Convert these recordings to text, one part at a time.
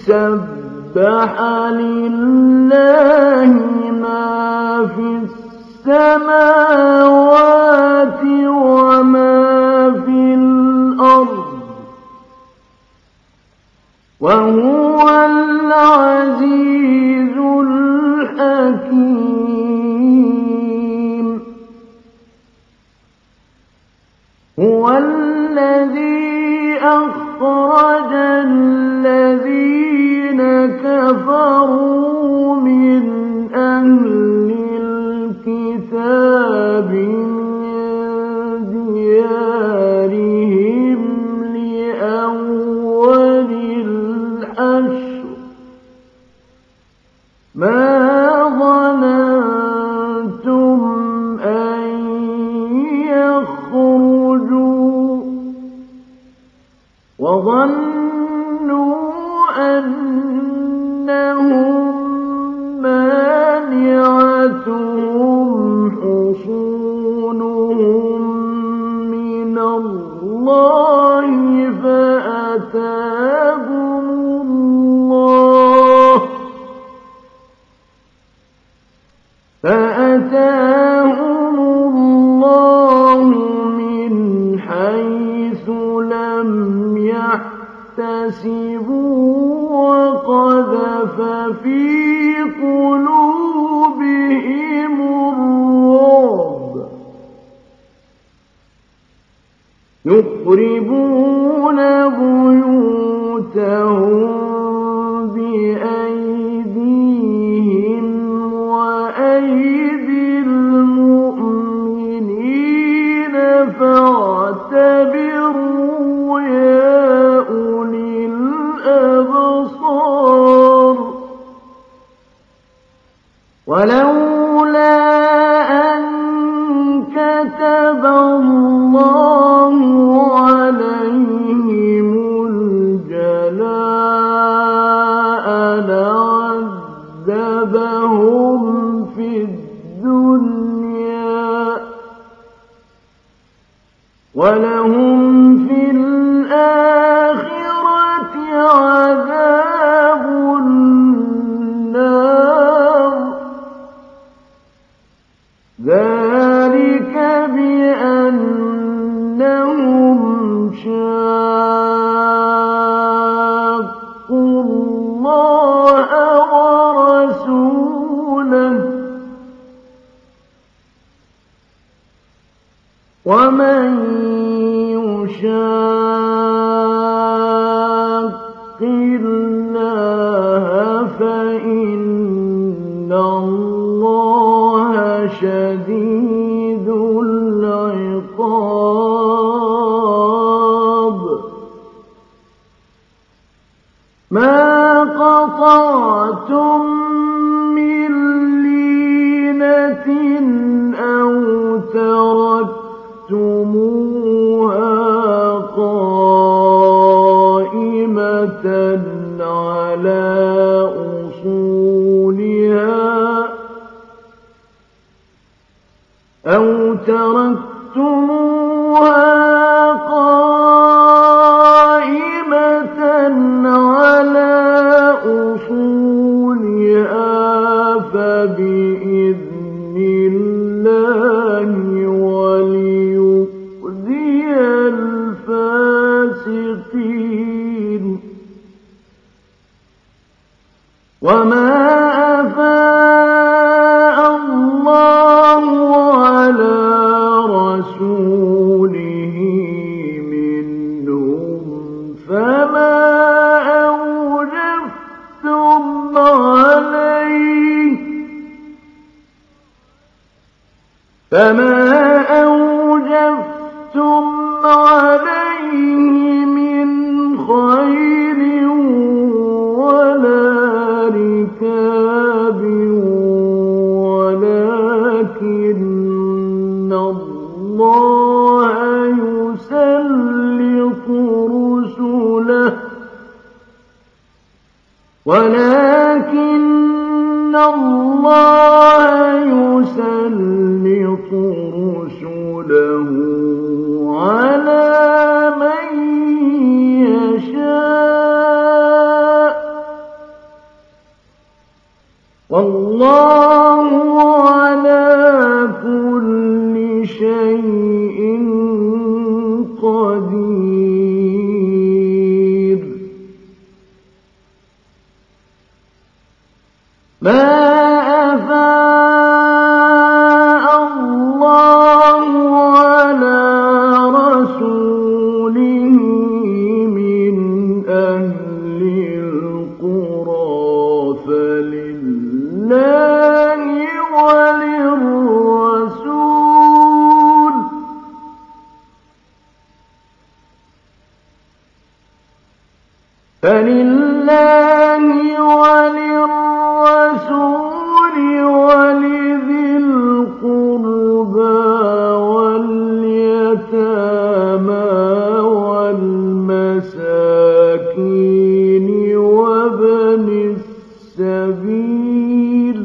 سبح لله ما في السماوات وما في الأرض وهو العزيز الحكيم. هو الذي أخرج الذين كفروا من أهل الكتاب من ديارهم لأول الحشر ما ظننتم أن يخرجوا وظنوا أنهم مانعتهم حصونهم من الله فأتاهم الله من حيث لم يحتسبوا وقذف في قلوبهم الرعب يخربون بيوتهم بأيديهم وأيدي المؤمنين فاعتبروا يا أولي الأبصار. ولولا أن كتب الله عليهم الجلاء لعذبهم في الدنيا ولهم في الآخرة عذاب النار ذلك بأنهم شاقوا الله ورسوله ومن يشاق الله فإن الله شديد العقاب. ما قطعتم من لينة أو تركتموها قائمة على أصولها فبإذن الله وليخزي الفاسقين. وما أفاء الله على رسوله منهم فما أوجفتم عليه من خيل ولا ركاب ولكن الله يسلط رسله على من يشاء والله على كل شيء قدير. ما أفاء الله على رسوله من أهل القرى فلله وللرسول ولذي القربى واليتامى والمساكين وابن السبيل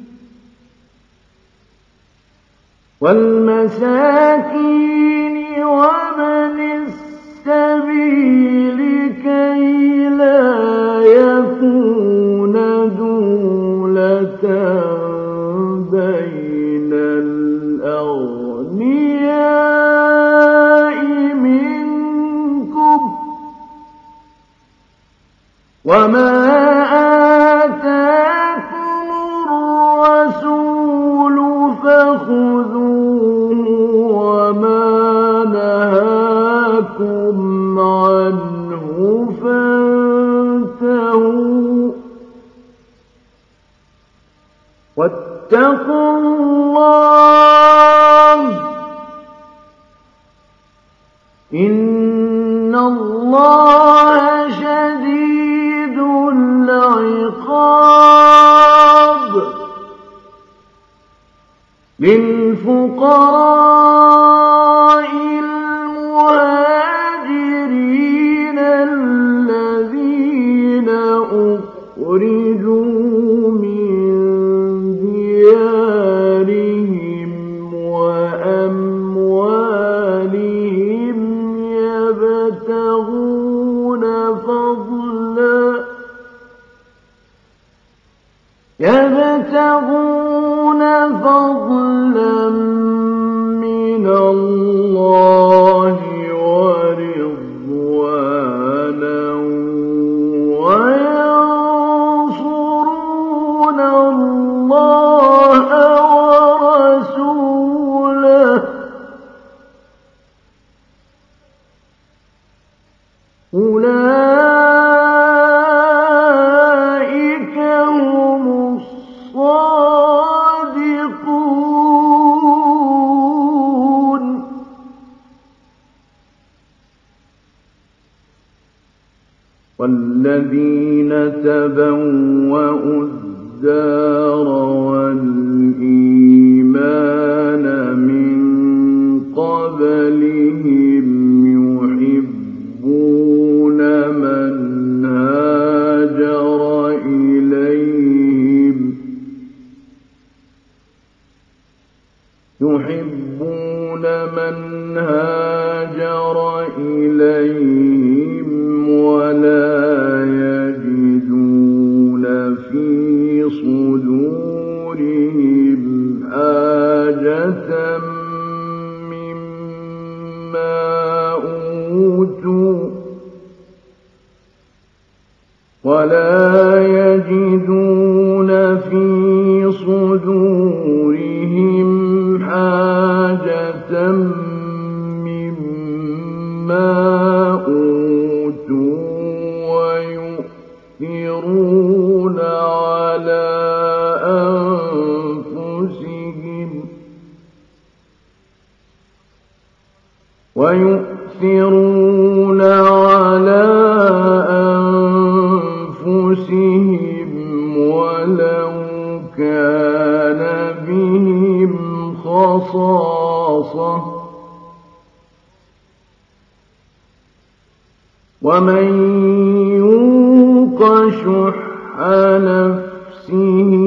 كي لا يكون دولة بين الأغنياء منكم. وما آتاكم الرسول فخذوه وما نهاكم عنه فانتهوا واتقوا الله إن الله شديد العقاب. للفقراء المهاجرين الذين أخرجوا من ديارهم وأموالهم يبتغون فضلا من الله ورضوانا وينصرون الله ورسوله أولئك هم الصادقون. والذين تبوأوا الدار والإيمان من قبلهم يحبون من هاجر إليهم ولا يجدون في صدورهم حاجة مما أوتوا ويؤثرون على أنفسهم ولو كان بهم خصاصة ومن يوق شح نفسه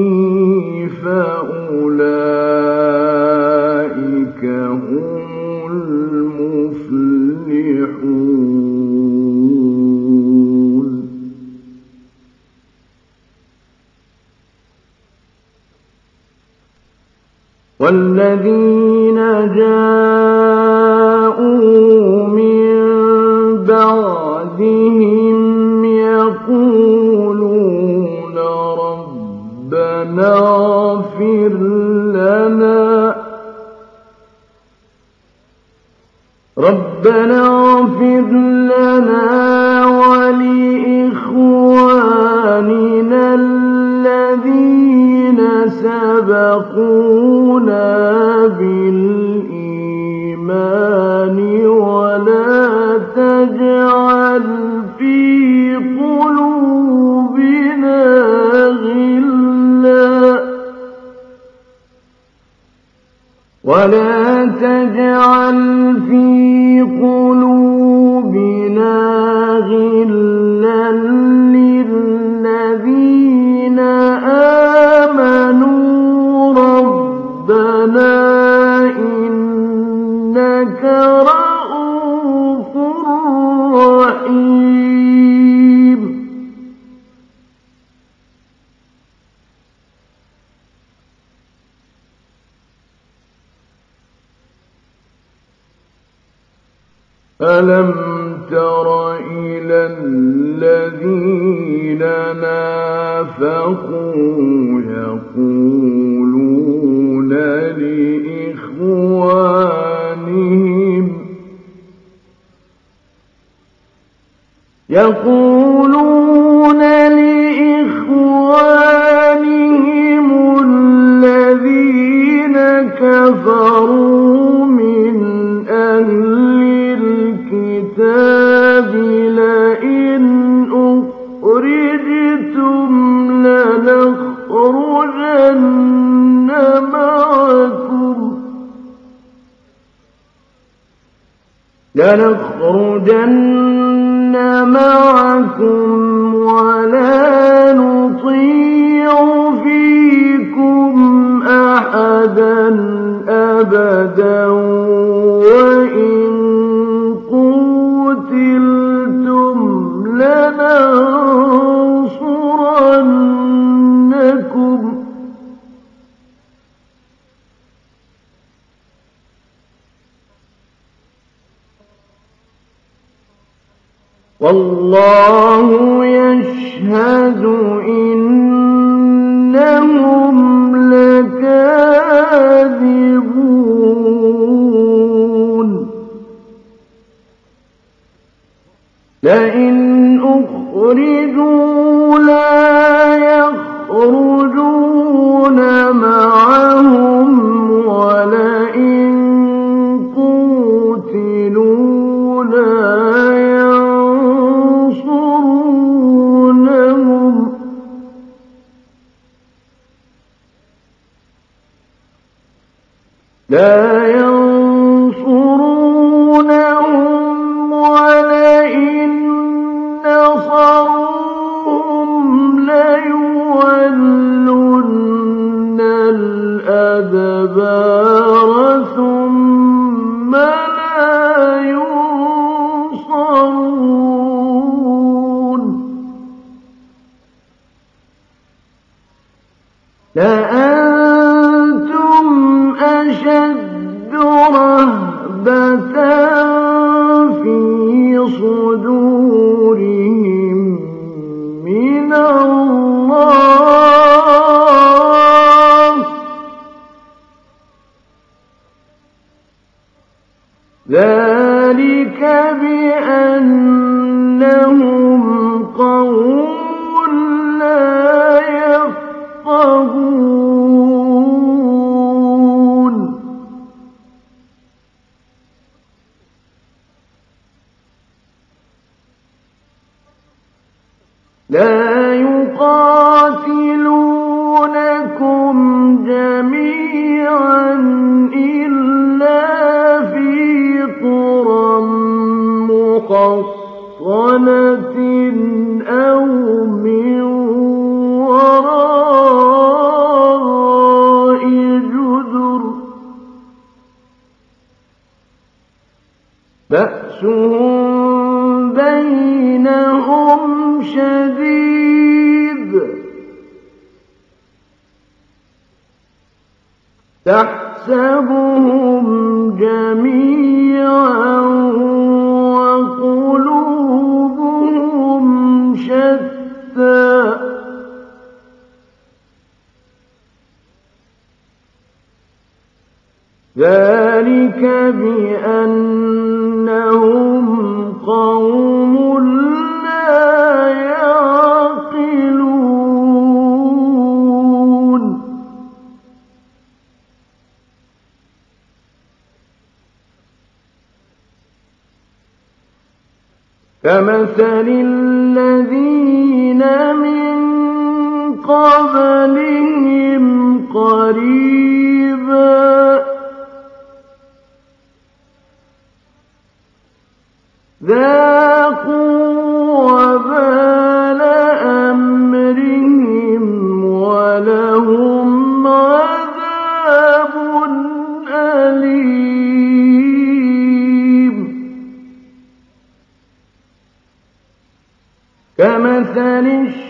فأولئك هم المفلحون. والذين جاءوا من بعدهم يقولون ربنا اغفر لنا ولإخواننا الذين سبقونا بالإيمان ولا تجعل في قلوبنا غلا للذين آمنوا ربنا إنك رؤوف رحيم. ألم تر إلى الذين نافقوا يقولون لإخوانهم الذين كفروا من أهل الكتاب لئن أخرجتم لنخرجن معكم ولا نطيع فيكم أحدا أبدا وإن قتلتم لننصرنكم والله يشهد إنهم لكاذبون. لئن أخرجوا لا يخرجون معهم ولئن قوتلوا لا ينصرونهم ولئن نصروهم ليولن الأدبار ثم لا ينصرون. لأنتم أشد رهبة في صدورهم من الله ذلك بأنهم قوم لا يفقهون. لا يقاتلونكم جميعا إلا في قرى محصنة أو من وراء جدر بأسهم بينهم شديد تحسبهم تحسبهم جميعا وقلوبهم شتى ذلك بأنهم قوم لا يعقلون كمثل الذين من قبلهم قريبا ذاقوا وبال أمرهم ولهم عذاب أليم كمثل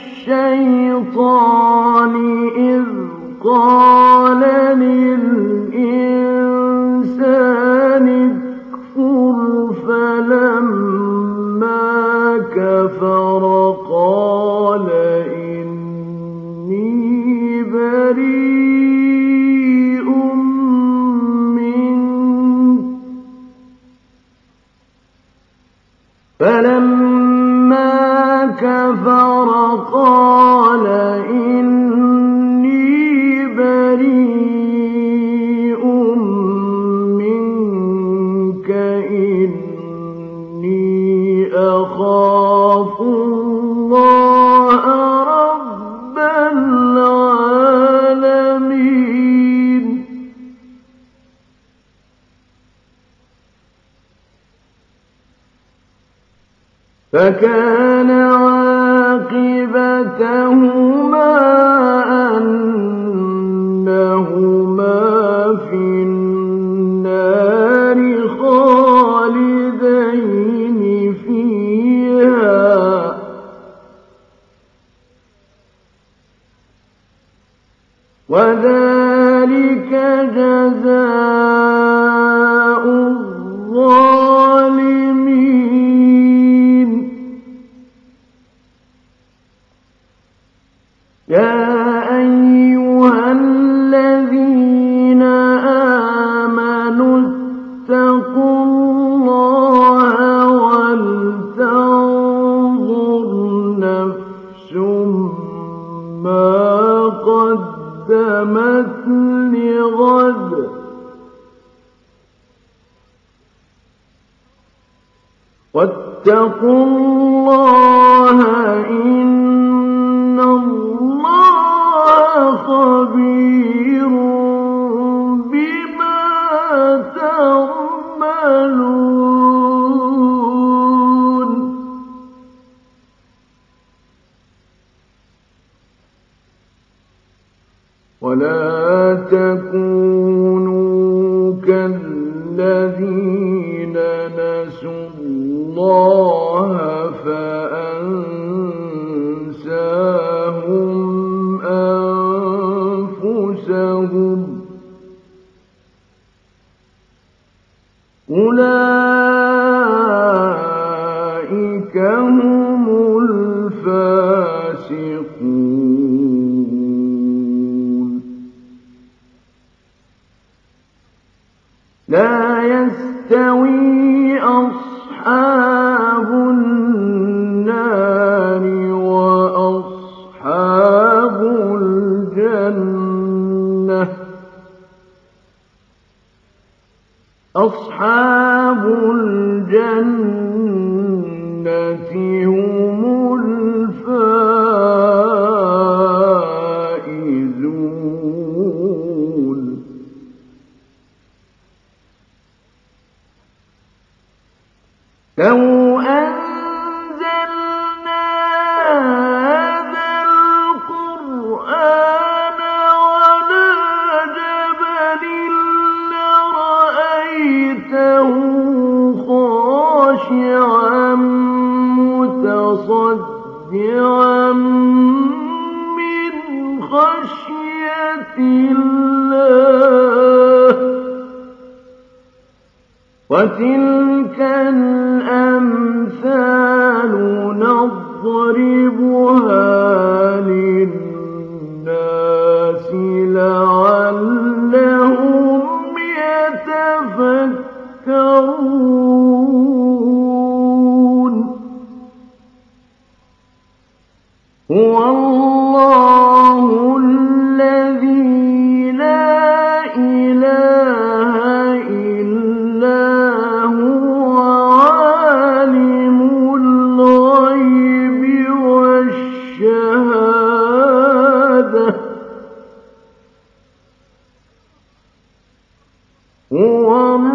الشيطان إذ قال للإنسان اكفر فلما كفر قال إني بريء منك فلما كفر قال إني بريء منك إني أخاف الله رب العالمين فكان عاقبتهما أنهما في النار خالدين فيها وذلك جزاء الظالمين يا أيها الذين آمنوا اتقوا الله ولتنظر نفس ما قدمت لغد واتقوا الله إن الله خبير بما تعملون ولا تكونوا كالذين نسوا الله فأنساهم أنفسهم أولئك هم الفاسقون لا يستوي أصحاب النار وأصحاب الجنة أصحاب الجنة هم الفائزون لو أنزلنا هذا القرآن على جبل لرأيته خاشعا متصدعا من خشية الله وتلك الأمثال نضربها للناس لعلهم يتفكرون هو الله الذي لا إله إلا هو عالم الغيب والشهادة هو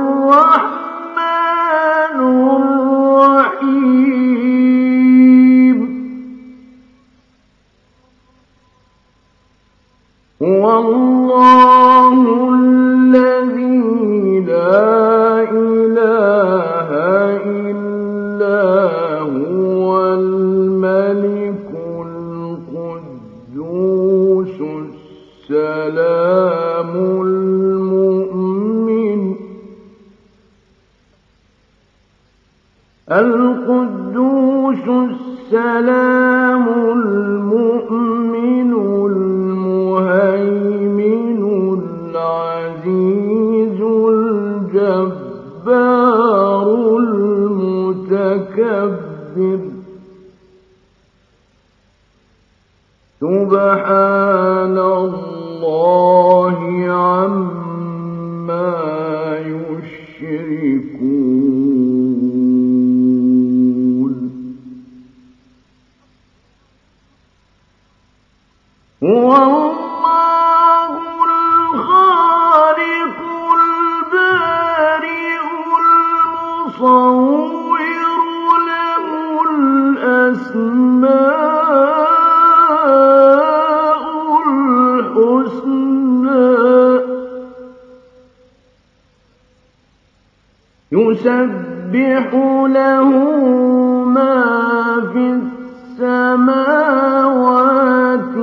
الرحمن الرحيم هو الله الذي لا إله إلا هو الملك القدوس السلام القدوس السلام المؤمن المهيمن العزيز الجبار المتكبر سبحان الله عما يشركون هو الله الخالق البارئ المصور له الأسماء الحسنى يسبح له ما في السماوات